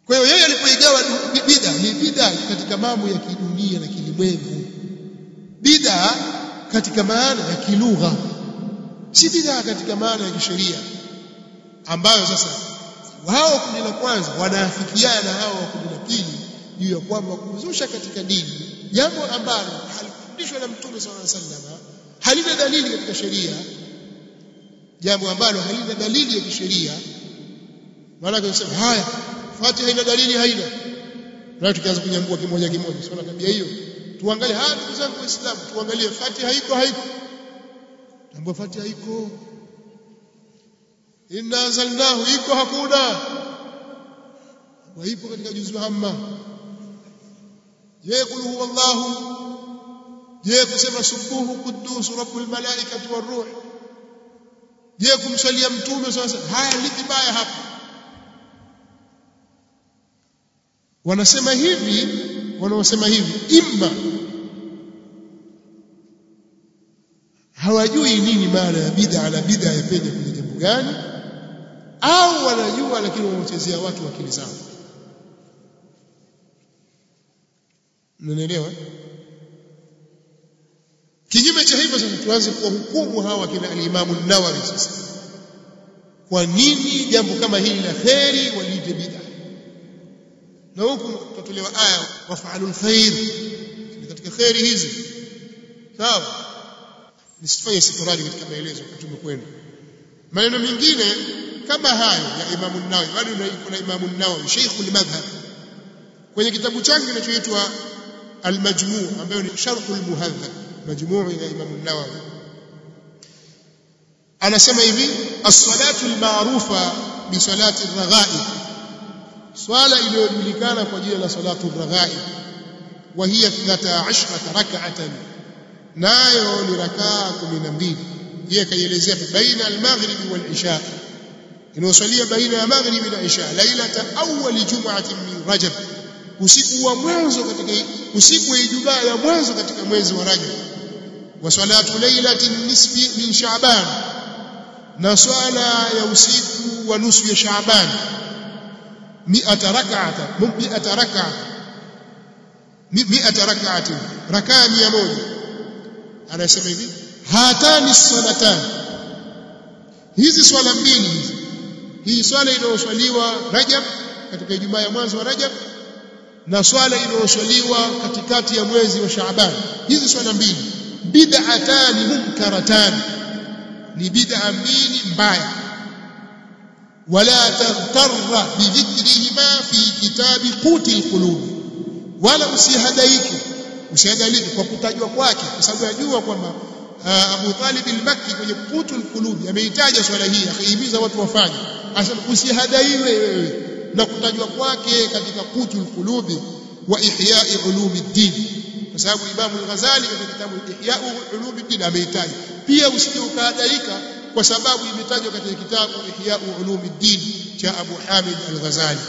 Kwa hiyo yeye alipoigawa bid'a ni bid'a katika mambo ya kidunia na kilimwengu, bid'a katika maana ya kilugha, si bid'a katika maana ya kisheria, ambayo sasa wao kundi la kwanza wanaafikiana na hao kundi la pili juu ya kwamba kuzusha katika dini jambo ambalo halikufundishwa na Mtume sallallahu alaihi wasallam, halina dalili katika sheria, jambo ambalo halina dalili ya kisheria. Maana kusema haya Fatiha ina dalili, haina, na tukianza kunyambua kimoja kimoja, sio na tabia hiyo. Tuangalie haya ndugu zangu Waislamu, tuangalie Fatiha iko haiko. Tambua Fatiha iko. Inna anzalnahu iko hakuna. Waipo katika juzu hamma. Je, qul huwallahu? Je, kusema subuhu quddus rabbul malaikati waruh? Je, kumsalia Mtume sasa? Haya lipi baya hapa? Wanasema hivi, wanaosema hivi imma hawajui nini maana ya bid'a na bid'a yapenye kwenye jambo gani, au wanajua lakini wanachezea watu akili zao. Mnaelewa? Kinyume cha hivyo sasa tuanze kuhukumu hawa kina al-Imam an-Nawawi sasa. Kwa nini jambo kama hili la khairi waliite bid'a? Na huku tutatolewa aya wafa'alul khair katika khairi hizi. Sawa? Nisifanye istitradi katika maelezo tumekwenda. Maneno mengine kama hayo ya Imam an-Nawawi, bado kuna Imam an-Nawawi Sheikhul Madhhab kwenye kitabu chake kinachoitwa Al-Majmu' ambayo ni Sharh al-Muhadhab, majmuu ya Imam an-Nawawi. Anasema hivi, as-salatu al-ma'rufa bi salati ar-raghaib, swala iliyojulikana kwa jina la salatu ar-raghaib, wa hiya 12 rak'atan, nayo ni rakaa 12. Yeye kaielezea baina al-maghribi wal-isha, inayosalia baina ya maghribi na isha, lailata awwal jum'atin min Rajab, usiku wa mwanzo katika usiku wa Ijumaa ya mwanzo katika mwezi wa Rajab. Wa salatu lailatin nisfi min Sha'ban, na swala ya usiku wa nusu ya Sha'ban 100 rak'atin, rakaa 100. Anasema hivi, hatani salatan, hizi swala mbili hizi, hii swala inayoswaliwa Rajab katika Ijumaa ya mwanzo wa Rajab na swala inayoswaliwa katikati ya mwezi wa Shaaban, hizi swala mbili bid'atani munkaratan, ni bid'a mbili mbaya. Wala taghtarra bidhikrihima fi kitabi qutil qulub, wala usihadaliki kwa kutajwa kwake, kwa sababu yajua kwamba Abu Talib al-Makki kwenye qutul qulub ameitaja swala hii, akihimiza watu wafanye. Asema usihadaiwe wewe na kutajwa kwake katika qutul qulubi wa ihya'i ulumuddin, kwa sababu Imam al-Ghazali katika kitabu Ihya'u ulumuddin ameitaja pia. Usije ukahadaika kwa sababu imetajwa katika kitabu Ihya'u ulumuddin cha Abu Hamid al-Ghazali.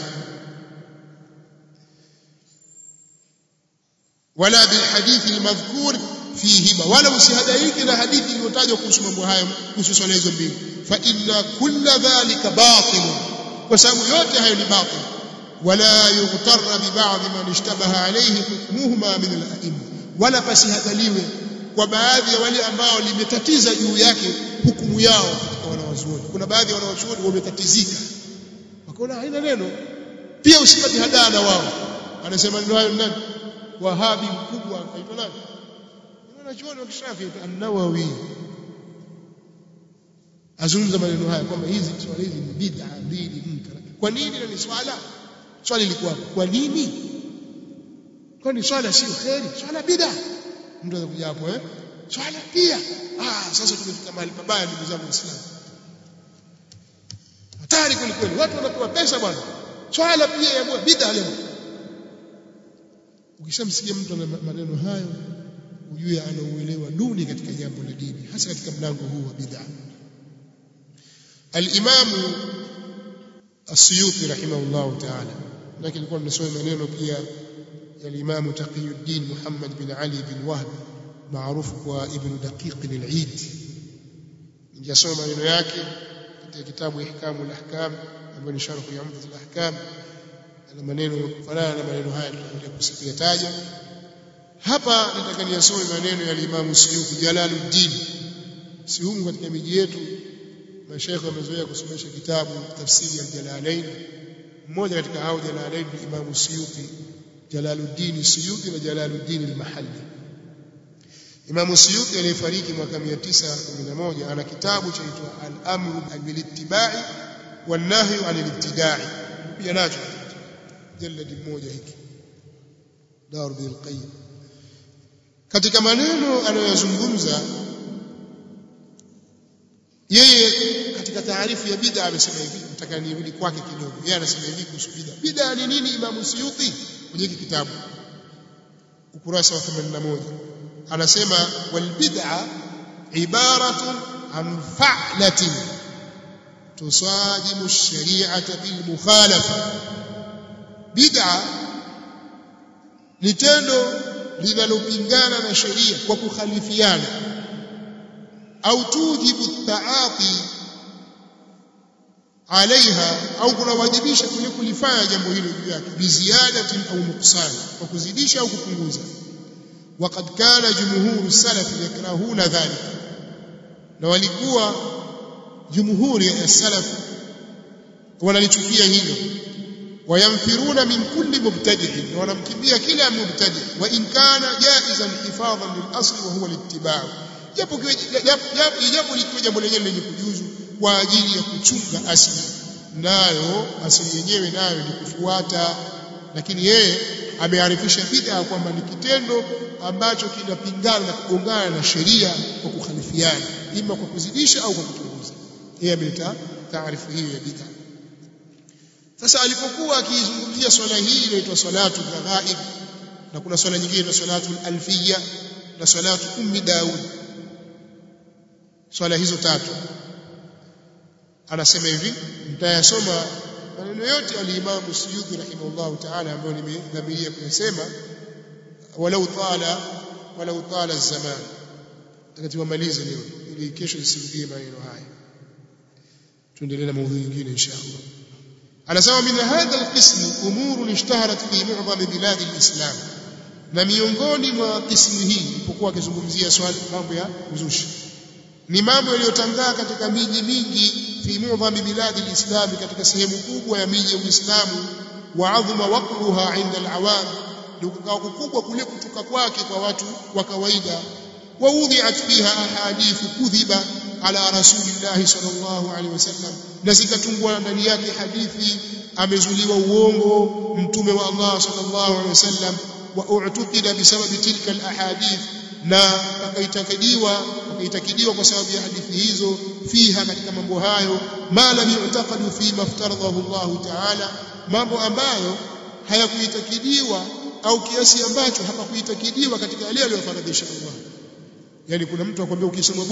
Wala bil hadith al-madhkur fihi, wala usihadaiki na hadithi iliyotajwa kuhusu mambo hayo, kuhusu swala hizo mbili. Fa inna kulla dhalika batil, kwa sababu yote hayo ni batil. Wala yughtarra bi ba'd man ishtabaha alayhi hukmuhuma min al-a'imma, wala pasihadaliwe kwa baadhi ya wale ambao limetatiza juu yake hukumu yao katika wanawazuoni. Kuna baadhi ya wanawazuoni wametatizika wakaona haina neno, pia usipati hadaa na wao. Anasema ndio hayo nani? Wahabi mkubwa aitwa nani? Wanachuoni wa Kishafi an-Nawawi azungumza maneno haya kwamba hizi swala hizi ni bid'a mbili munkar. Kwa nini? Na ni swali lilikuwa kwa nini? Kwani swala sio khairi, swala bid'a. Mtu anakuja hapo swala pia. Sasa tumefika mahali pabaya ndugu zangu Waislamu, hatari kweli. Watu wanapewa pesa bwana, swala pia ya bid'a leo. Ukishamsikia mtu ana maneno hayo, ujue anauelewa duni katika jambo la dini, hasa katika mlango huu wa bid'a. Al-Imam As-Suyuti rahimahullah ta'ala, lakini nilikuwa ninasoma maneno pia ya al-Imam Taqiyuddin Muhammad bin Ali bin Wahb maarufu kwa Ibn Daqiq al-Eid. Ningesoma maneno yake katika kitabu Ihkamul Ahkam ambayo ni sharh ya Umdat al-Ahkam. ana maneno fanana na maneno haya tutakuja kusikuyataja hapa. Nataka niyasome maneno ya Imam Suyuti Jalaluddin. Si humu katika miji yetu mashaikh wamezoea kusomesha kitabu tafsiri ya Jalalain. Mmoja katika hao Jalalain ni Imam Suyuti Jalaluddin Suyuti na Jalaluddin al-Mahalli. Imam Suyuti aliyefariki mwaka 911 ana kitabu chaitwa Al-Amru bil-Ittiba'i wan-Nahyu 'anil Ibtida'i. Pia nacho jaladi mmoja hiki Dar bil Qayyim. Katika maneno anayozungumza yeye katika taarifu ya bid'a amesema hivi, nataka nirudi kwake kidogo. Yeye anasema hivi kuhusu bid'a. Bid'a ni nini? Imam Suyuti kwenye kitabu ukurasa wa 81 anasema wal bid'a ibaratun an fa'latin tusajimu ash-shari'ata bil mukhalafa. Bid'a ni tendo linalopingana na sheria kwa kukhalifiana, au tujibu taati alaiha, au kunawajibisha kule kulifanya jambo hilo juu yake, biziadatin au nuqsan, kwa kuzidisha au kupunguza. Waqad kana jumhuru salaf yakrahuna dhalika, na walikuwa jumhuri ya salaf wanalichukia hilo. Wayamfiruna min kulli mubtadi'in, wanamkimbia kila mubtadi', wa in kana jaizan hifadhan lil asli wa huwa al-ittiba', japo likiwa jambo lenyewe lenye kujuzu kwa ajili ya kuchunga asili, nayo asili yenyewe nayo ni kufuata. Lakini yeye amearifisha bid'a kwamba ni kitendo ambacho kinapingana na kugongana na sheria kwa kukhalifiana, ima kwa kuzidisha au kwa kupunguza. Yeye ameleta taarifu hiyo ya bid'a. Sasa alipokuwa akizungumzia swala hii inaitwa salatu al-ghaib, na kuna swala nyingine inaitwa salatu al-alfiyya na salatu ummi Daud, swala hizo tatu. Anasema hivi, mtayasoma maneno yote al-Imam Suyuti rahimahullah ta'ala ambayo nimedhamiria kuyasema, walau tala az-zaman. Tutamaliza leo ili kesho isirudie maneno haya, tuendelee na maudhui nyingine inshallah. Anasema min hadha al-qism umurun ishtaharat fi mu'dham bilad al-islam, na miongoni mwa kismu hii ilipokuwa akizungumzia swali mambo ya uzushi, ni mambo yaliyotangaa katika miji mingi, fi mu'dham bilad al-islam, katika sehemu kubwa ya miji ya Uislamu, wa adhma waqruha 'inda al-awam, ndio kubwa kule kutoka kwake kwa watu wa kawaida. Wa udhi'at fiha ahadithu kudhiba ala rasulillahi sallallahu alaihi wasallam, na zikatungwa ndani yake hadithi amezuliwa uongo mtume wa Allah sallallahu alaihi wasallam. Wa u'tuqida bisababi tilka alahadith, na akaitakidiwa kwa sababu ya hadithi hizo, fiha, katika mambo hayo, ma lam yu'taqadu fi maftaradahu Allah ta'ala, mambo ambayo hayakuitakidiwa au kiasi ambacho hapakuitakidiwa katika yale aliyofaradhisha Allah. Yani kuna mtu akwambia ukisoma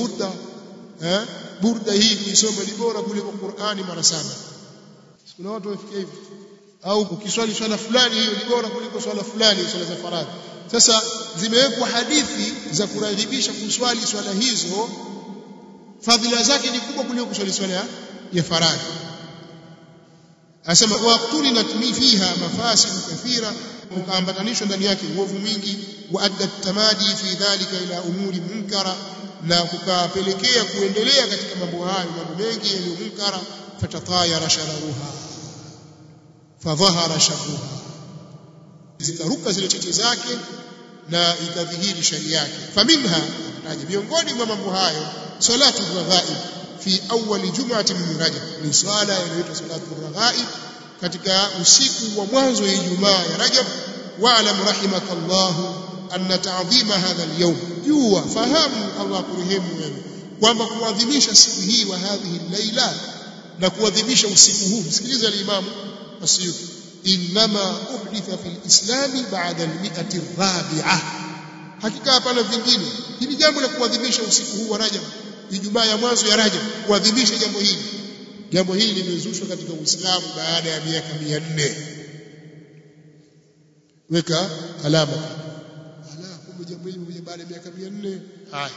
burda hii kuisoma ni bora kuliko Qur'ani mara 7. Kuna watu wafikia hivi. Au ukiswali swala fulani hiyo ni bora kuliko swala fulani, swala za faradhi. Sasa zimewekwa hadithi za kuraghibisha kuswali swala hizo, fadhila zake ni kubwa kuliko kuswali swala ya faradhi. Anasema waqtuli natmi fiha mafasid kathira, ukaambatanishwa ndani yake uovu mwingi. Wa addat tamadi fi dhalika ila umuri munkara, na kukapelekea kuendelea katika mambo hayo mambo mengi yaliyo munkara. Fatatayara shararuha fadhahara sharruha, zikaruka zile cheche zake na ikadhihiri shari yake. Faminha, miongoni mwa mambo hayo, salatu al-ghaib fi awwal jum'ati min Rajab, ni swala inayoitwa salatu al-ghaib katika usiku wa mwanzo ya Ijumaa ya Rajab. Wa'lam rahimakallahu anna ta'dhima hadha al-yawm, jua fahamu Allah kurehemu wewe kwamba kuadhimisha siku hii wa hadhihi al-laila, na kuadhimisha usiku huu, sikiliza al-Imam As-Suyuti, inma uhditha fil islami ba'da al-mi'ati ar-rabi'ah, hakika hapana vingine. Hili jambo la kuadhimisha usiku huu wa Rajab, Ijumaa ya mwanzo ya Rajab, kuadhimisha jambo hili limezushwa katika Uislamu baada ya miaka 400. Weka alama. Kumbe jambo hili limekuja baada ya miaka 400. Haya.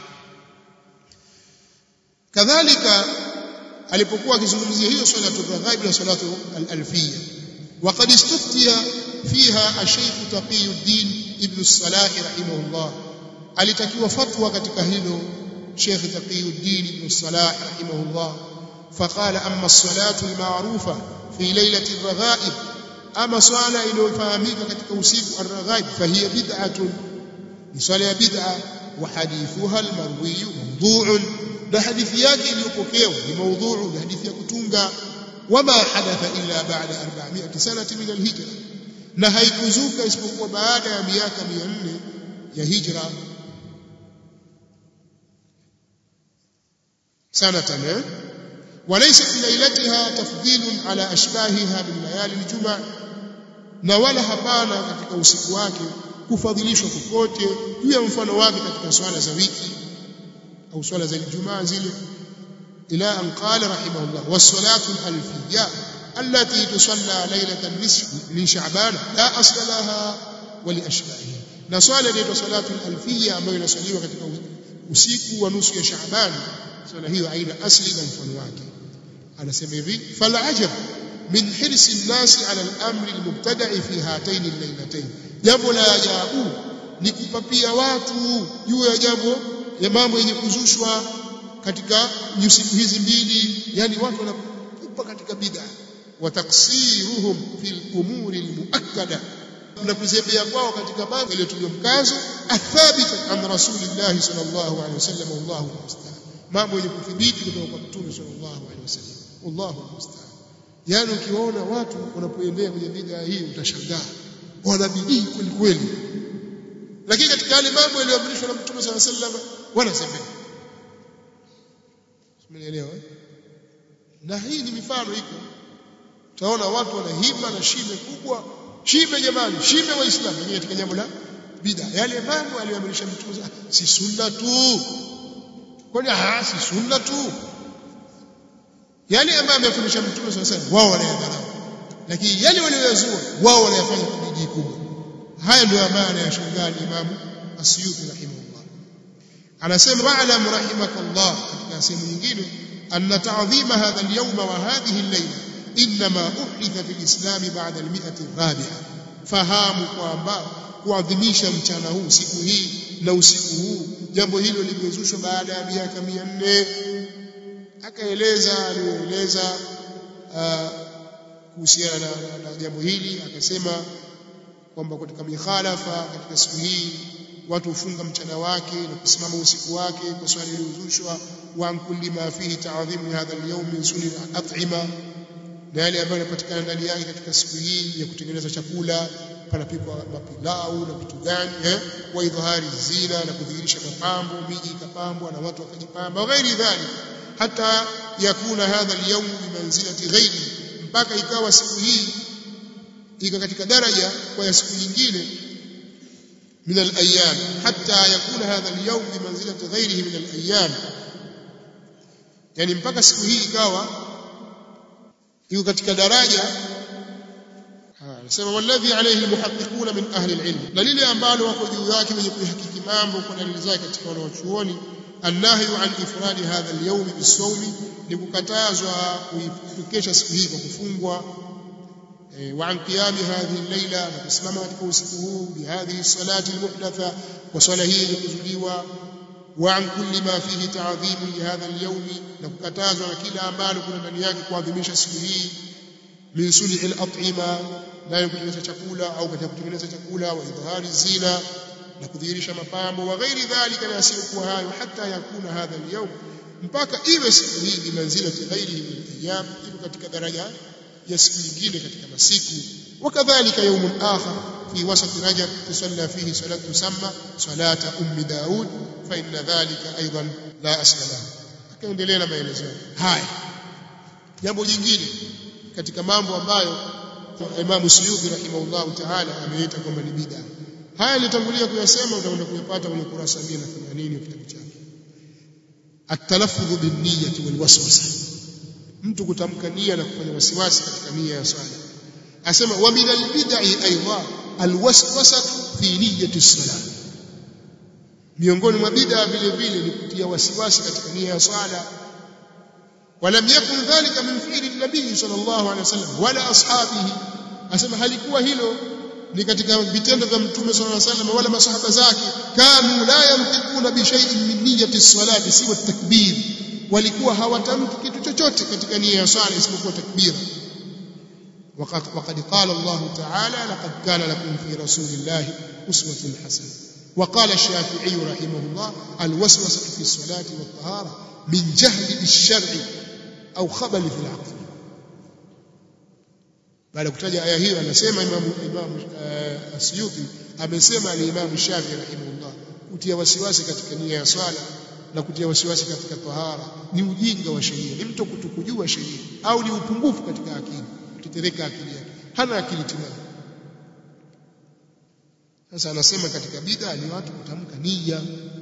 Kadhalika alipokuwa akizungumzia hiyo salatu al-ghaib na salatu al-alfiyya, وقد استفتي فيها الشيخ تقي الدين ابن الصلاح رحمه الله alitakiwa fatwa katika hilo Sheikh Taqiyuddin ibn Salah rahimahullah faqala amma as-salatu al-ma'rufa fi laylati ar-raghaib ama swala iliyofahamika katika usiku ar-raghaib fahiya bid'atun ni swala ya bid'a wa hadithuha al-marwi mawdu'un da hadithi yake iliyopokewa ni mawdu'u ni hadithi ya kutunga wama hadatha illa ba'da 400 sanati min al-hijra na haikuzuka isipokuwa baada ya miaka 400 ya hijra سنة وليس في ليلتها تفضيل على أشباهها من ليالي الجمعة na wala hapana katika usiku wake kufadhilishwa kokote juu ya mfano wake katika swala za wiki au swala za Ijumaa zile ila an qala rahimahullah was-salatu al-alfiyya allati tusalla laylatan nisf min sha'ban la asla laha wa li ashbahiha na swala inaitwa salatu al-alfiyya ambayo inasaliwa katika usiku wa nusu ya Shaaban swala hiyo haina asli na mfano wake anasema hivi fal ajab min hirsi an-nas ala al-amr al-mubtada'i fi hatayn al-laylatayn jambo la ajabu ni kupapia watu juu ya jambo ya mambo yenye kuzushwa katika siku hizi mbili yani watu wanakupa katika bid'a wa taksiruhum fil umuri al-muakkada na kuzembea kwao katika mambo yaliyotuliwa mkazo athabita an rasulillah sallallahu alaihi wasallam wallahu musta'an mambo yenye kuthibiti kutoka kwa mtume sallallahu alaihi wasallam wallahu musta'an yani ukiona watu wanapoendea kwenye bid'a hii utashangaa wana bidii kweli kweli lakini katika yale mambo yaliyoamrishwa na mtume sallallahu alaihi wasallam wanazembea umeelewa na hii ni mifano iko utaona watu wana hima na shime kubwa shime jamani shime waislamu wenyewe katika jambo la bid'a yale mambo aliyoamrisha mtume si sunna tu kwani si sunna tu yale ambayo amefundisha mtume sallallahu alaihi wasallam wao wanayadharau lakini yale waliyozua wao wanayafanya kwa bidii kubwa haya ndio maana ya shangani Imam Asyuti rahimahullah anasema wa'lam rahimakallah katika sehemu nyingine anna ta'dhima hadha al-yawm wa hadhihi al-layla inma uhditha fi al-islam ba'da al-mi'ati ar-rabi'a fahamu kwamba kuadhimisha mchana huu siku hii na usiku huu jambo hilo limezushwa baada ya miaka 400 akaeleza alieleza kuhusiana na jambo hili akasema kwamba katika mikhalafa katika siku hii watu hufunga mchana wake na kusimama usiku wake kwa swali iliyozushwa wa kulli ma fihi ta'dhimu hadha al-yawm min sunni al-at'ima na yale ambayo yanapatikana ndani yake katika siku hii ya kutengeneza chakula panapikwa mapilau na vitu gani wa idhari zina na kudhihirisha mapambo miji ikapambwa na watu wakajipamba ghairi dhali hata yakuna hadha al-yawm bimanzilati ghairi mpaka ikawa siku hii iko katika daraja kwa siku nyingine من الأيام حتى يكون هذا اليوم بمنزلة غيره من الأيام يعني mpaka siku hii ikawa iko katika daraja anasema walladhi alayhi almuhaqqiquna min ahli alilm na lile ambalo wako juu yake wenye kuhakiki mambo kwa dalili zake katika wanachuoni annahyu an ifradi hadha alyawm bisawmi ni kukatazwa kuipokesha siku hii kwa kufungwa وعن قيام هذه الليلة نسمع katika usiku huu بهذه الصلاة المحدثة وصلاة hii iliyokuzuliwa وعن كل ما فيه تعظيم لهذا اليوم nakukatazwa na kila ambalo kuna ndani yake kuadhimisha siku hii min sunni al-at'ima na kutengeneza chakula au katika kutengeneza chakula wa idhari zina na kudhihirisha mapambo wa ghairi dhalika na yasiyokuwa hayo hata yakuna hadha al-yawm mpaka iwe siku hii bi manzilati ghairihi min ayyam iko katika daraja ya siku nyingine katika masiku wakadhalika yawm akhar fi wasat rajab tusalla fihi salatu tusamma salata Daud fa inna dhalika aidan la asla lahu akaendelea na maelezo haya jambo jingine katika mambo ambayo Imam Suyuti rahimahullah ta'ala ameita kwamba ni bid'a haya nilitangulia kuyasema utakwenda kuyapata kwenye kurasa 180 ya kitabu chake at-talaffuz bin-niyyati wal-waswasa mtu kutamka nia na kufanya wasiwasi katika nia ya swala asema wa min al-bid'i aywa al-waswasa fi niyyati as-salah miongoni mwa bid'a vile vile ni kutia wasiwasi katika nia ya swala ولم يكن ذلك من فعل النبي صلى الله عليه وسلم ولا اصحابه asema halikuwa hilo ni katika vitendo vya mtume sallallahu alaihi wasallam wala masahaba zake kanu la yantiquna bi shay'in min niyyati as-salati siwa at-takbir walikuwa hawatamki kitu chochote katika nia ya sala isipokuwa takbira وقد قال الله تعالى لقد كان لكم في رسول الله أسوة حسنة وقال الشافعي رحمه الله الوسوسة في الصلاة والطهارة من جهل بالشرع أو خبل في العقل baada kutaja aya hiyo anasema Imam Asyuti amesema al-Imam Shafi'i rahimahullah kutia wasiwasi katika nia ya swala na kutia wasiwasi katika tahara ni ujinga wa sheria ni mtu kutokujua sheria au ni upungufu katika akili kutetereka akili yake hana akili timamu sasa anasema katika bid'a ni watu kutamka nia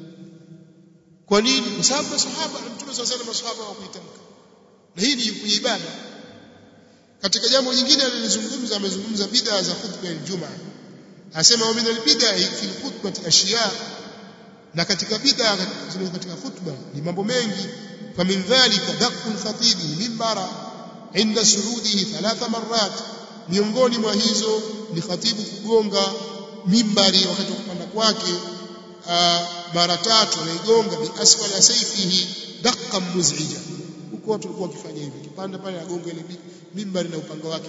kwa nini kwa sababu sahaba mtume sallallahu alaihi wasallam hawakuitamka na hii ni ibada katika jambo jingine alilozungumza amezungumza bid'a za khutba ya Ijumaa asema wa min al-bid'a fi khutbati ashiya na katika bid'a katika khutba ni mambo mengi fa min dhalika daqul khatibi minbara inda surudihi 3 marrat miongoni mwa hizo ni khatibu kugonga mimbari wakati wa kupanda kwake mara 3 anaigonga bi asfala sayfihi daqqan muz'ija huko watu walikuwa wakifanya hivi kipanda pale agonga ile mimbari na upanga wake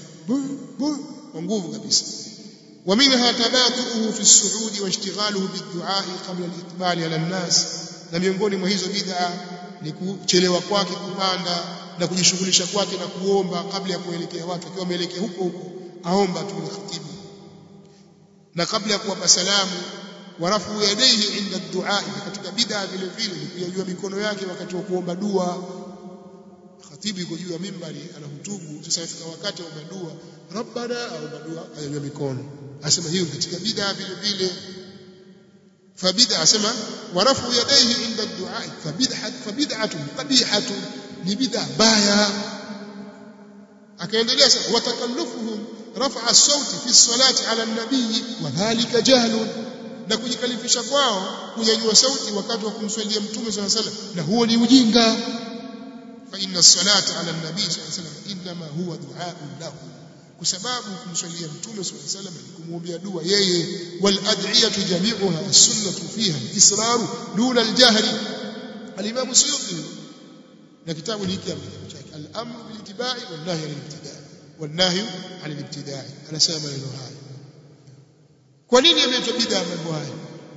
kwa nguvu kabisa ومنها تباطؤه في الصعود واشتغاله بالدعاء قبل الاقبال على الناس na miongoni mwa hizo bid'a ni kuchelewa kwake kupanda na kujishughulisha kwake na kuomba kabla ya kuelekea watu akiwa ameelekea huko aomba tu khatibu na kabla ya kuwapa salamu warafu yadayhi inda ad-du'a katika bid'a vile vile ni kujua mikono yake wakati wa kuomba dua khatibu yuko juu ya mimbari anahutubu sasa ifika wakati wa dua rabbana au dua ayanywa mikono asema hiyo katika bid'a vile vile fabid'a asema warafu yadayhi inda ad-du'a fabid'atun qabihatun ni bid'a baya akaendelea sasa watakallufuhum raf'a as-sauti fi as-salati 'ala an-nabiy wa dhalika jahlun na kujikalifisha kwao kunyanyua sauti wakati wa kumswalia mtume sallallahu alaihi wasallam na huo ni ujinga fa inna as-salata 'ala an-nabiy sallallahu alaihi wasallam inma huwa du'a'un lahu kwa sababu kumswalia mtume sallallahu alaihi wasallam ni kumwombea dua yeye wal ad'iyatu jami'uha as-sunnatu fiha al-israru duna al-jahri al-imam Suyuti na kitabu hiki chake al-amru bil ittiba'i wan nahy anil ibtida'i wan nahy anil ibtida'i anasema maneno haya kwa nini yameitwa bid'a mambo haya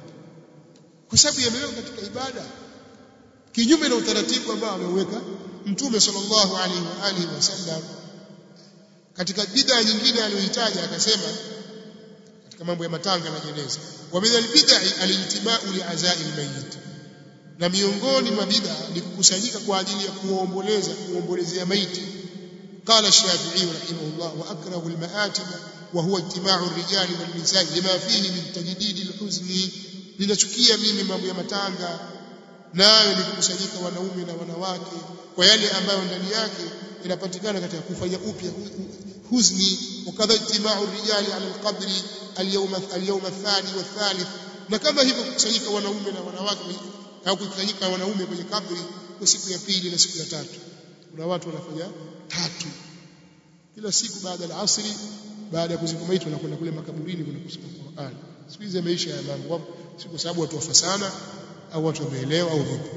kwa sababu yamewekwa katika ibada kinyume na utaratibu ambao ameuweka mtume sallallahu alaihi wa alihi wasallam katika bid'a nyingine aliyohitaja akasema katika mambo ya matanga na jeneza wa min al-bid'i al-intiba'u li'aza'i al-mayyit na miongoni mwa bid'a ni kukusanyika kwa ajili ya kuombolezea maiti قال الشافعي رحمه الله واكره المآتم وهو اجتماع الرجال والنساء لما فيه من تجديد الحزن ninachukia mimi mambo ya matanga nayo ni kukusanyika wanaume na wanawake kwa yale ambayo ndani yake inapatikana katika kufanya upya huzni wakadha ijtima'u rijali 'ala al-qabri al-yawm ath-thani wath-thalith na kama hivyo kukusanyika wanaume na wanawake au kukusanyika wanaume kwenye kabri kwa siku ya pili na siku ya tatu kuna watu wanafanya tatu kila siku baada ya asri baada ya kuzika maiti wanakwenda kule makaburini kuna kusoma Qur'an siku hizi maisha ya mambo si kwa sababu watu wafa sana au watu wameelewa au vipi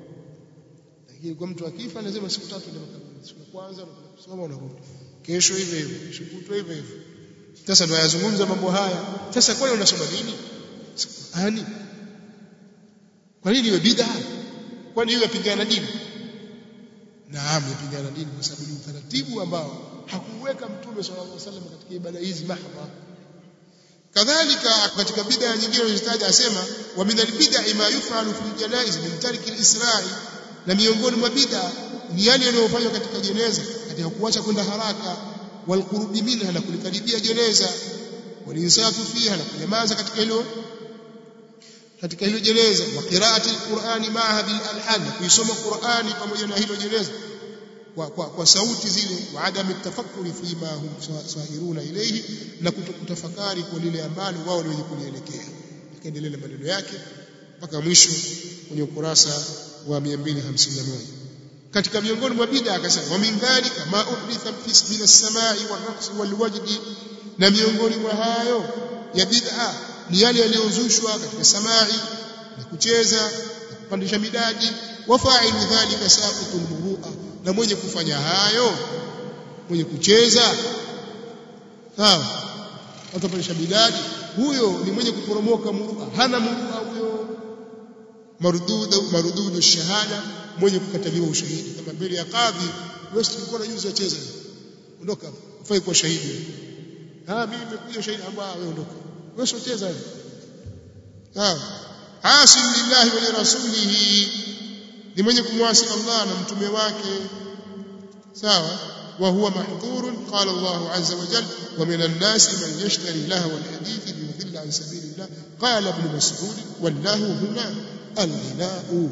lakini kwa mtu akifa lazima siku tatu ndio makaburini siku ya kwanza unakwenda kusoma unarudi kesho hivyo hivyo kesho kutwa hivyo hivyo sasa ndio yazungumza mambo haya sasa kwani unasoma nini Qur'ani kwa nini iwe bid'a kwani iwe pingana dini naam yapingana dini kwa sababu ni utaratibu ambao hakuweka mtume sallallahu alaihi wasallam katika ibada hizi mahdha kadhalika katika bid'a nyingine alizitaja asema wa min al-bid'i ma yuf'alu fi janaiz min tarki al-isra'i na miongoni mwa bid'a ni yale yanayofanywa katika jeneza katika kuacha kwenda haraka wal qurubi minha na kulikaribia jeneza walinsatu fiha na kunyamaza katika hilo jeneza wa qira'ati al-Qur'ani ma'a bil alhan kuisoma Qur'ani pamoja na hilo jeneza kwa sauti zile wa adam at-tafakkuri fi ma hum sahiruna ilayhi na kutafakari kwa lile ambalo wao ni wenye kulielekea akaendelea na maneno yake mpaka mwisho kwenye ukurasa wa 251 katika miongoni mwa bid'a akasema wa min dhalika ma uhditha fi min as-sama'i wal-raqs wal-wajdi, na miongoni mwa hayo ya bid'a ni yale yaliyozushwa katika samai na kucheza na kupandisha midadi. Wa fa'ilu dhalika saqitul muru'a, na mwenye kufanya hayo, mwenye kucheza sawa atapandisha midadi, huyo ni mwenye kuporomoka muru'a, hana muru'a huyo. Marududu shahada, mwenye kukataliwa ushahidi. Kama mbele ya kadhi, wewe ulikuwa unajuzi wacheza, ondoka hapo, ufai kuwa shahidi. Mimi nimekuja shahidi, ambao wewe ondoka, wewe ucheza wewe. Asim lillahi wa lirasulihi, ni mwenye kumwasi Allah na mtume wake, sawa. Wa huwa mahdhurun, qala Allah azza wa jalla wa minan nasi man yashtari lahwa alhadith liyudilla an sabilillah, qala ibn Mas'ud wallahu huna al-ghina'u.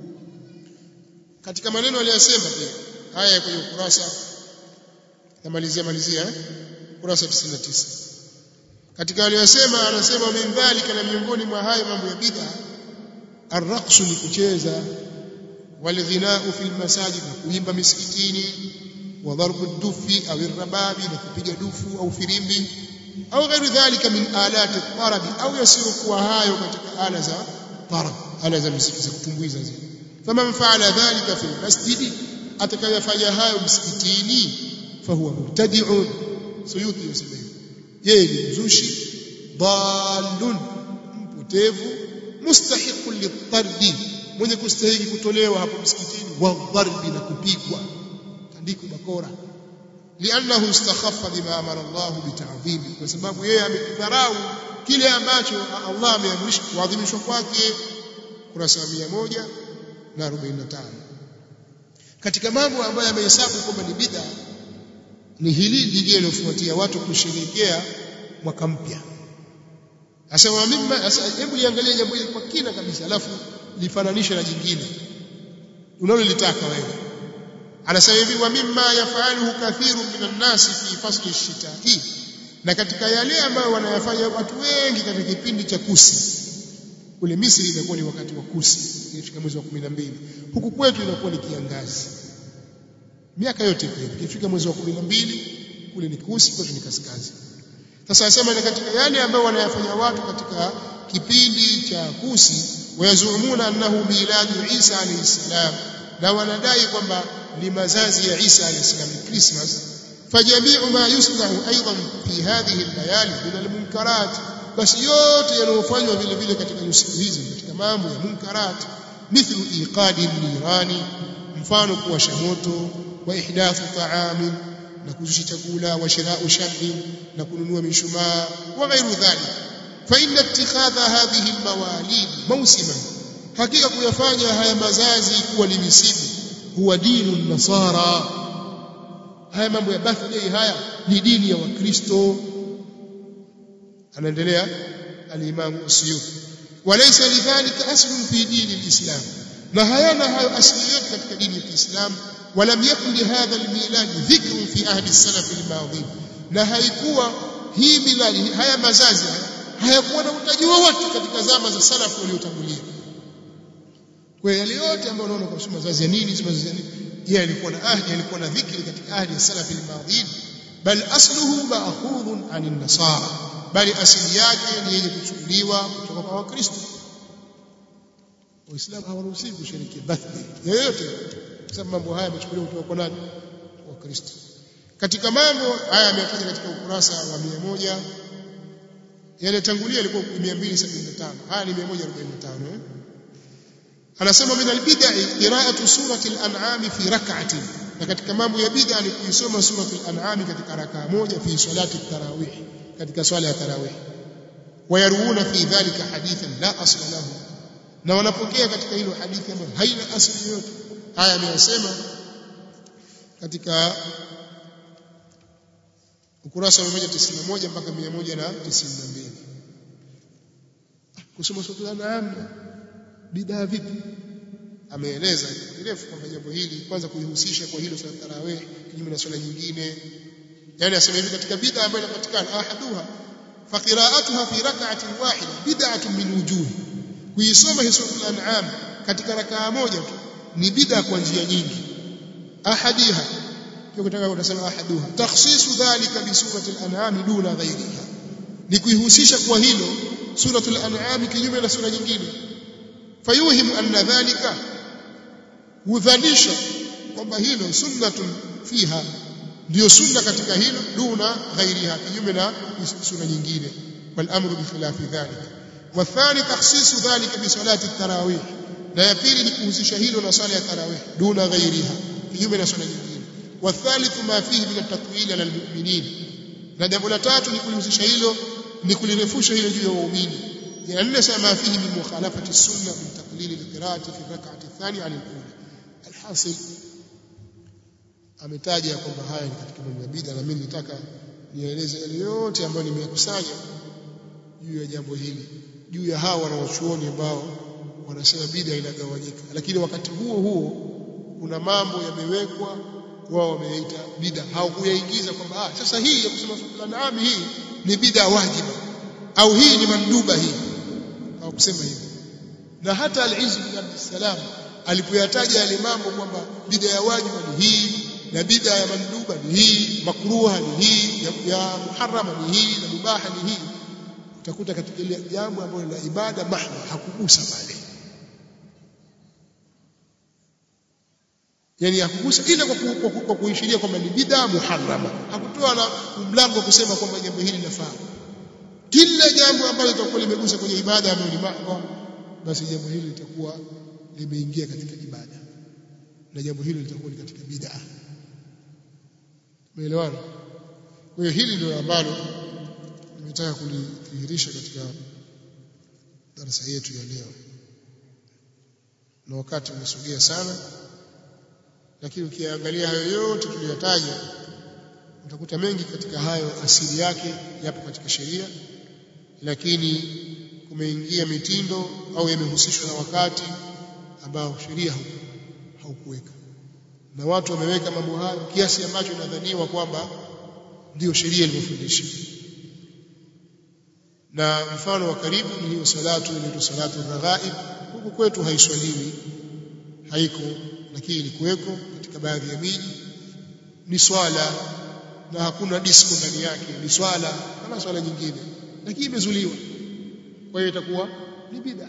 Katika maneno aliyosema pia haya kwenye ukurasa namalizia ukurasa 99, katika aliyosema anasema min dhalika, na miongoni mwa hayo mambo ya bid'a ar-raqsu, ni kucheza, wal-ghina'u fil masajid, kuimba misikitini, wa darbu ad-duffi au ar-rababi, na kupiga dufu au firimbi, au ghairu dhalika min alati at-tarab, au yasiru kuwa hayo katika ala za tarab, ala za muziki za kutumbuiza zile. Faman fa'ala dhalika fil masjid, atakayafanya hayo msikitini, fahuwa mubtadi'un. Suyuti yasema yeye ni mzushi, dalun, mpotevu, mustahiqun lit-tardi, mwenye kustahili kutolewa hapo msikitini, wa dharbi, na kupigwa tandiko bakora, li'annahu istakhaffa bima amara Allah bita'dhimi, kwa sababu yeye amekidharau kile ambacho Allah ameamrisha kuadhimishwa kwake. Kurasa 145. Katika mambo ambayo yamehesabu kwamba ni bid'a ni hili lingine lilofuatia, watu kusherehekea mwaka mpya. Asema mimi, hebu liangalie jambo hili kwa kina kabisa, alafu lifananishe na jingine unalolitaka wewe. Anasema hivi, wa mimma yafaluhu kathirun minan nasi fi fasli ash-shita'i, na katika yale ambayo wanayafanya watu wengi katika kipindi cha kusi. Kule Misri inakuwa ni wakati wa kusi, ikifika mwezi wa 12. Huku kwetu inakuwa ni kiangazi. Miaka yote ikifika mwezi wa 12 kule ni kusi, kwetu ni kaskazi. Sasa anasema ni katika yale ambayo wanayafanya watu katika kipindi cha kusi, wayazumuna annahu miladu Isa alayhi salam, na wanadai kwamba ni mazazi ya Isa alayhi salam, Christmas. Fajami'u ma yusnahu aidan fi hadhihi al-layali min al-munkarat, basi yote yanayofanywa vile vile katika siku hizi katika mambo ya munkarat, mithlu iqadi nirani, mfano kuwasha moto, wa ihdathu ta'amin, na kuzusha chakula, wa shira'u shabbi, na kununua mishumaa, wa ghairu dhalik. Fa inna ittikhadha hadhihi al-mawalid mawsiman, hakika kuyafanya haya mazazi kuwa ni misimu, huwa dinu nasara, haya mambo ya birthday haya ni dini ya Wakristo. Anaendelea al-Imam Suyuti, walaysa lidhalika aslun fi dini al-Islam, na hayana hayo asili yote katika dini ya Kiislamu. Walam yakun li hadha al-milad dhikrun fi ahdi as-salaf al-madhi, na haikuwa hii miladi, haya mazazi hayakuwa na utaji wowote katika zama za salaf waliotangulia. Kwa yale yote ambayo unaona kwa mazazi ya nini, mazazi ya nini, yeye alikuwa na ahdi, alikuwa na dhikri katika ahdi as-salaf al-madhi, bal asluhu ma'khudun 'an an-nasara, bali asili yake ni yenye kuchukuliwa kutoka kwa Wakristo. Waislamu hawaruhusiwi kushiriki birthday yoyote, kwa sababu mambo haya yamechukuliwa kutoka kwa nani? Wakristo. Katika mambo haya yametaja katika ukurasa wa 100, yale tangulia ilikuwa 275, haya ni 145. Anasema min al-bid'i qira'atu surati al-an'am fi rak'atin, na katika mambo ya bid'a ni kuisoma surati al-an'am katika rakaa moja, fi salati at-tarawih, katika swala ya tarawih. Wayaruuna fi dhalika hadithan la asla lahu, na wanapokea katika hilo hadithi ambayo haina asili yoyote. Haya ameyasema katika ukurasa wa 191 mpaka 192. Kusoma sura al-An'am bid'a vipi? Ameeleza kirefu kwamba jambo hili kwanza kuihusisha kwa hilo swala tarawih kinyume na swala nyingine. Yani asema hivi, katika bid'a ambayo inapatikana ahaduha fa qira'atuha fi rak'atin wahida bid'atun min wujuh, kuisoma hii sura al-An'am katika rakaa moja tu ni bid'a kwa njia nyingi. ahadiha ukitaka utasema ahaduha takhsisu dhalika bi surati al-an'am duna ghayriha ni kuihusisha kwa hilo suratul an'am kinyume na sura nyingine fayuhim anna dhalika hudhanisha kwamba hilo sunnatun fiha ndio sunna katika hilo duna ghairiha kinyume na sura nyingine wal amru bi khilafi dhalika wa thani takhsisu dhalika bi salati at-tarawih na ya pili ni kuhusisha hilo na sala ya tarawih duna ghairiha kinyume na sura nyingine wa thalithu ma fihi min at-tatwil ala al-mu'minin na jambo la tatu ni kulihusisha hilo ni kulirefusha hilo juu ya waumini ya nne sama fihi min mukhalafati as-sunnah min taqlil al-qira'ati fi ar-rak'ati ath-thaniya 'an al-ula alhasil ametaja kwamba haya ni katika mambo ya bid'a na mimi nitaka nieleze yale yote ambayo nimeyakusanya juu ya jambo hili juu ya hawa wanaochuoni ambao wanasema bid'a inagawanyika lakini wakati huo huo kuna mambo yamewekwa wao wameita bid'a hawakuyaingiza kwamba sasa hii ya kusema fulani hii ni bid'a wajiba au hii ni manduba hii hawakusema hivyo na hata al-Izz bin Abdussalam alipoyataja yale mambo kwamba bid'a ya wajiba ni hii na bid'a ya manduba ni hii makruha ni hii ya muharrama ni hii na mubaha ni hii utakuta katika ile jambo ambalo la ibada mahna hakugusa pale yani hakugusa ile kwa kuishiria kwamba ni bid'a muharrama hakutoa na mlango kusema kwamba jambo hili linafaa kila jambo ambalo litakuwa limegusa kwenye ibada ambayo ni mahna basi jambo hili litakuwa limeingia katika ibada na jambo hilo litakuwa ni katika bid'a umeelewana kwa hiyo hili ndio ambalo nimetaka kulidhihirisha katika darasa yetu ya leo na wakati umesogea sana lakini ukiangalia hayo yote tuliyotaja utakuta mengi katika hayo asili yake yapo katika sheria lakini kumeingia mitindo au yamehusishwa na wakati ambao sheria haukuweka na watu wameweka mambo hayo kiasi ambacho inadhaniwa kwamba ndio sheria iliyofundisha na mfano wa karibu ni hiyo salatu ile salatu raghaib huku kwetu haiswaliwi haiko lakini ilikuweko katika baadhi ya miji ni swala na hakuna disco ndani yake ni swala kama swala nyingine lakini imezuliwa kwa hiyo itakuwa ni bid'a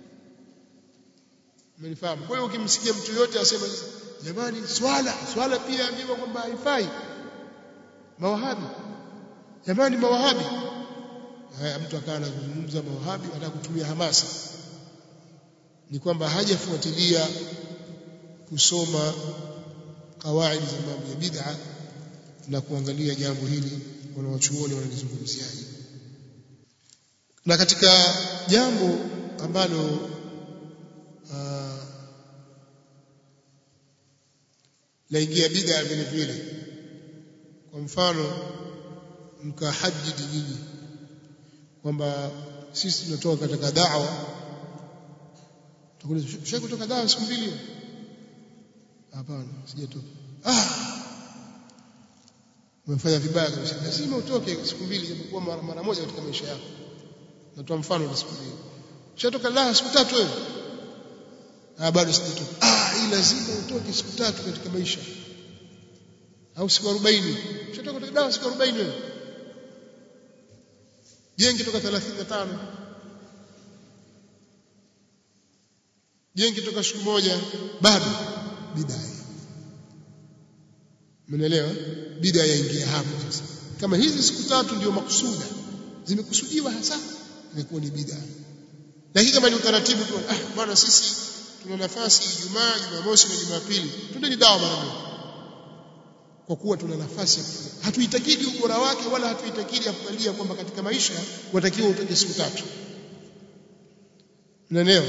umenifahamu kwa hiyo ukimsikia mtu yote asema jamani swala pia ambiwa kwamba haifai mawahabi jamani mawahabi haya mtu akaanza kuzungumza mawahabi anataka kutumia hamasa ni kwamba hajafuatilia kusoma kawaidi za mambo ya bid'a na kuangalia jambo hili wanawachuoni wanalizungumziaje na katika jambo ambalo laingia bid'a vile vile kwa mfano mkahajidi nyinyi kwamba sisi tunatoka katika da'wa tukuuliza shehe kutoka da'wa siku mbili hapana sijatoka umefanya vibaya kabisa lazima utoke siku mbili japokuwa mara moja katika maisha yako natoa mfano wa siku mbili shatoka la siku tatu wewe bado sijatoka hii lazima utoke siku tatu katika maisha au siku 40 shatoka katika dawa siku 40 wewe jengi toka 35 jengi toka siku moja bado bid'a mnaelewa bid'a yaingia hapo sasa kama hizi siku tatu ndio makusuda zimekusudiwa hasa imekuwa ni bid'a lakini kama ni utaratibu tu bwana sisi tuna nafasi Ijumaa Jumamosi na Jumapili twendeni dawa mara moja kwa kuwa tuna nafasi hatuitakidi ubora wake wala hatuitakidi afdalia kwamba katika maisha watakiwa utoke siku tatu unaelewa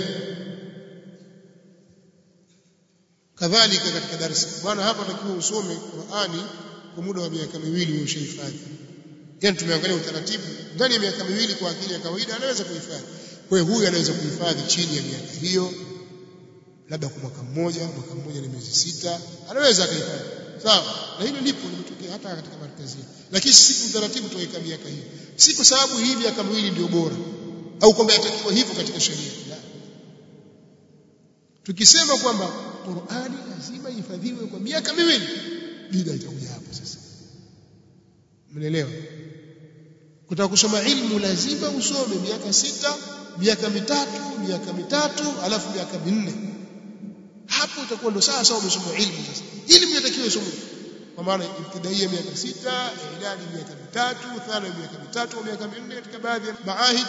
kadhalika katika darasa bwana hapa takiwa usome Qur'ani kwa muda wa miaka miwili ushahifadhi yani tumeangalia utaratibu ndani ya miaka miwili kwa akili ya kawaida anaweza kuhifadhi kwa hiyo huyu anaweza kuhifadhi chini ya miaka hiyo labda kwa mwaka mmoja ni miezi 6 anaweza akahifadhi sawa na hilo lipo limetokea hata katika markazi lakini si utaratibu tuweka miaka hiyo si kwa sababu hii miaka miwili ndio bora au kwamba yatakiwa hivyo katika sheria tukisema kwamba Qur'ani lazima ihifadhiwe kwa miaka miwili, bid'a itakuja hapo sasa. Mnaelewa? Kutaka kusoma ilmu lazima usome miaka 6, miaka mitatu, alafu miaka 4. Hapo utakuwa ndo sasa umesoma ilmu sasa. Ilmu inatakiwa isomwe. Kwa maana ibtidaia miaka 6, idadi miaka 3, thana miaka 3 au miaka 4 katika baadhi ya maahid,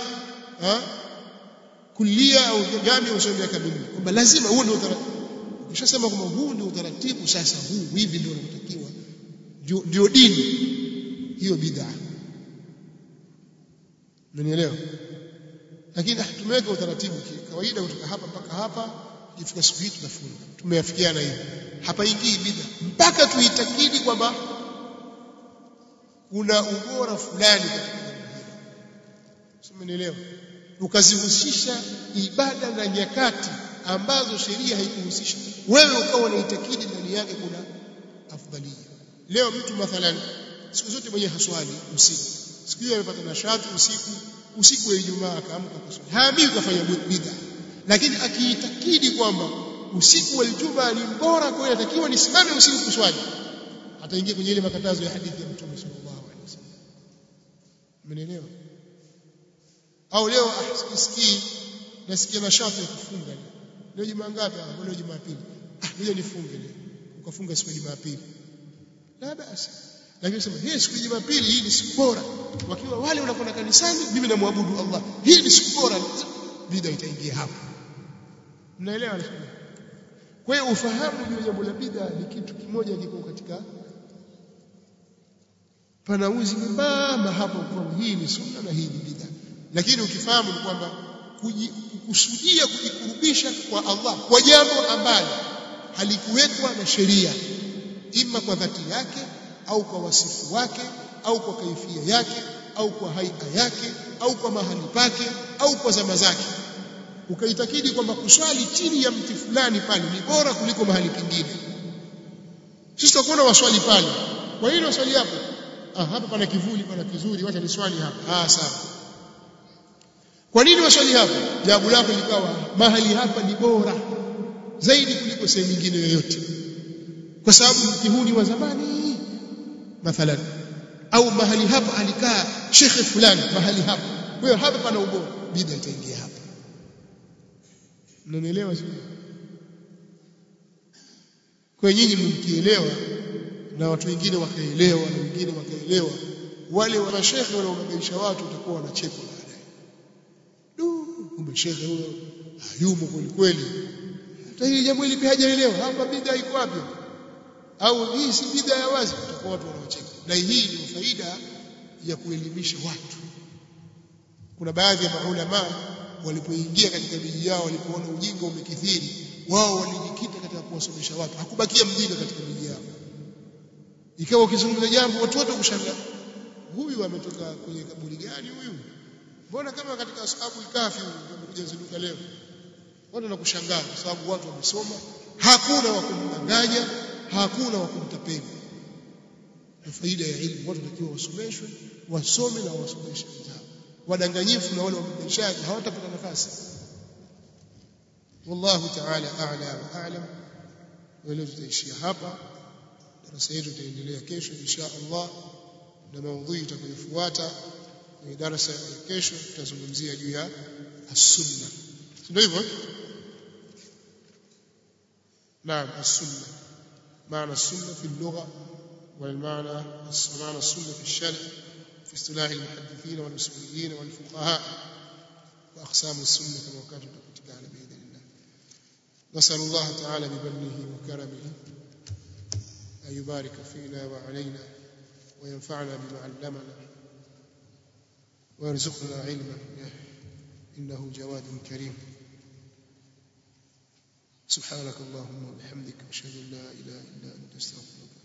kulia au jamii usome miaka 4. Kwamba lazima huo ndio utaratibu. Ukishasema kwamba huu ndio utaratibu sasa, huu hivi ndio unatakiwa, ndio dini, hiyo bid'a. Mnielewa? Lakini tumeweka utaratibu kawaida kutoka hapa mpaka hapa, ifika siku hii tunafunga. Tumeafikiana hivi. Hapa ingii bid'a mpaka tuitakidi kwamba kuna ubora fulani katika jambo hilo. Mnielewa? Ukazihusisha ibada na nyakati ambazo sheria haikuhusisha, wewe ukawa unaitakidi ndani yake kuna afdalia. Leo mtu mathalan siku zote mwenye haswali usiku, siku hiyo amepata nashati usiku wa Ijumaa akaamka kuswali, haambii kufanya bid'a, lakini akiitakidi kwamba usiku wa Ijumaa ni bora, kwa hiyo inatakiwa nisimame usiku kuswali, ataingia kwenye ile makatazo ya hadithi ya Mtume sallallahu alaihi wasallam. Umeelewa? Au leo nasikia nashati ya kufunga leo Jumaa ngapi? Leo Jumapili. Ngoja nifunge leo. Ukafunga siku ya Jumapili, la basi. Lakini sema hii siku ya Jumapili hii ni siku bora, wakiwa wale wanakwenda kanisani, mimi namwabudu Allah, hii ni siku bora, bid'a itaingia hapo. Mnaelewa? Kwa hiyo ufahamu juu ya jambo la bid'a ni kitu kimoja kiko katika panauzi mbamba hapo, kwa hii ni sunna na hii ni bid'a. Lakini ukifahamu ni kwamba kukusudia kujikurubisha kwa Allah kwa jambo ambalo halikuwekwa na sheria, ima kwa dhati yake au kwa wasifu wake au kwa kaifia yake au kwa haika yake au kwa mahali pake au kwa zama zake, ukaitakidi kwamba kuswali chini ya mti fulani pale ni bora kuliko mahali pengine. Sisi tunakuona waswali pale, kwa hiyo waswali hapo, hapa pana kivuli, pana kizuri, wacha niswali hapa. Sawa. Kwa nini waswali hapa? Jawabu lako likawa mahali hapa ni bora zaidi kuliko sehemu nyingine yoyote, kwa sababu mti huu ni wa zamani mathalan, au mahali hapa alikaa shekhe fulani mahali hapa, kwa hiyo hapa pana ubora, bid'a itaingia hapa. Mnanielewa sio? Kwa nyinyi mkielewa na watu wengine wakaelewa na wengine wakaelewa, wale wa mashekhe wale wanaobaisha watu utakuwa wanacheka baadaye. Kumbe shekhe huyo hayumo kweli kweli, hata hili jambo hili pia hajaelewa, hapa bid'a iko wapi? Au hii si bid'a ya wazi, utakuwa watu wanacheka. Na hii ni faida ya kuelimisha watu. Kuna baadhi ya maulama walipoingia katika miji yao, walipoona ujinga umekithiri, wao walijikita katika kuwasomesha watu, hakubakia mjinga katika miji yao. Ikawa ukizungumza jambo watu wote kushangaa, huyu ametoka kwenye kaburi gani huyu? Mbona kama katika ashabul kahfi amekuja zinduka leo? Watu wanakushangaa kwa sababu watu wamesoma, hakuna wa kumdanganya, hakuna wa kumtapeli. Ni faida ya elimu, watu watakiwa wasomeshwe, wasome na wasomeshe wenzao. Wadanganyifu na wale wabadishaji hawatapata nafasi. Wallahu ta'ala a'la wa a'lam. Leo tutaishia hapa, darasa yetu itaendelea kesho insha Allah, na maudhui itakayofuata ni darasa ya kesho tutazungumzia juu ya as-sunna. Ndio hivyo? Naam, as-sunna. Maana as-sunna fi al-lugha والمعنى السنة في الشرع في اصطلاح المحدثين والأصوليين والفقهاء وأقسام السنة كما كانت تتعالى بإذن الله. نسأل الله تعالى بمنه وكرمه أن يبارك فينا وعلينا وينفعنا بما علمنا ويرزقنا علما إنه جواد كريم. سبحانك اللهم وبحمدك أشهد أن لا إله إلا أنت أستغفرك.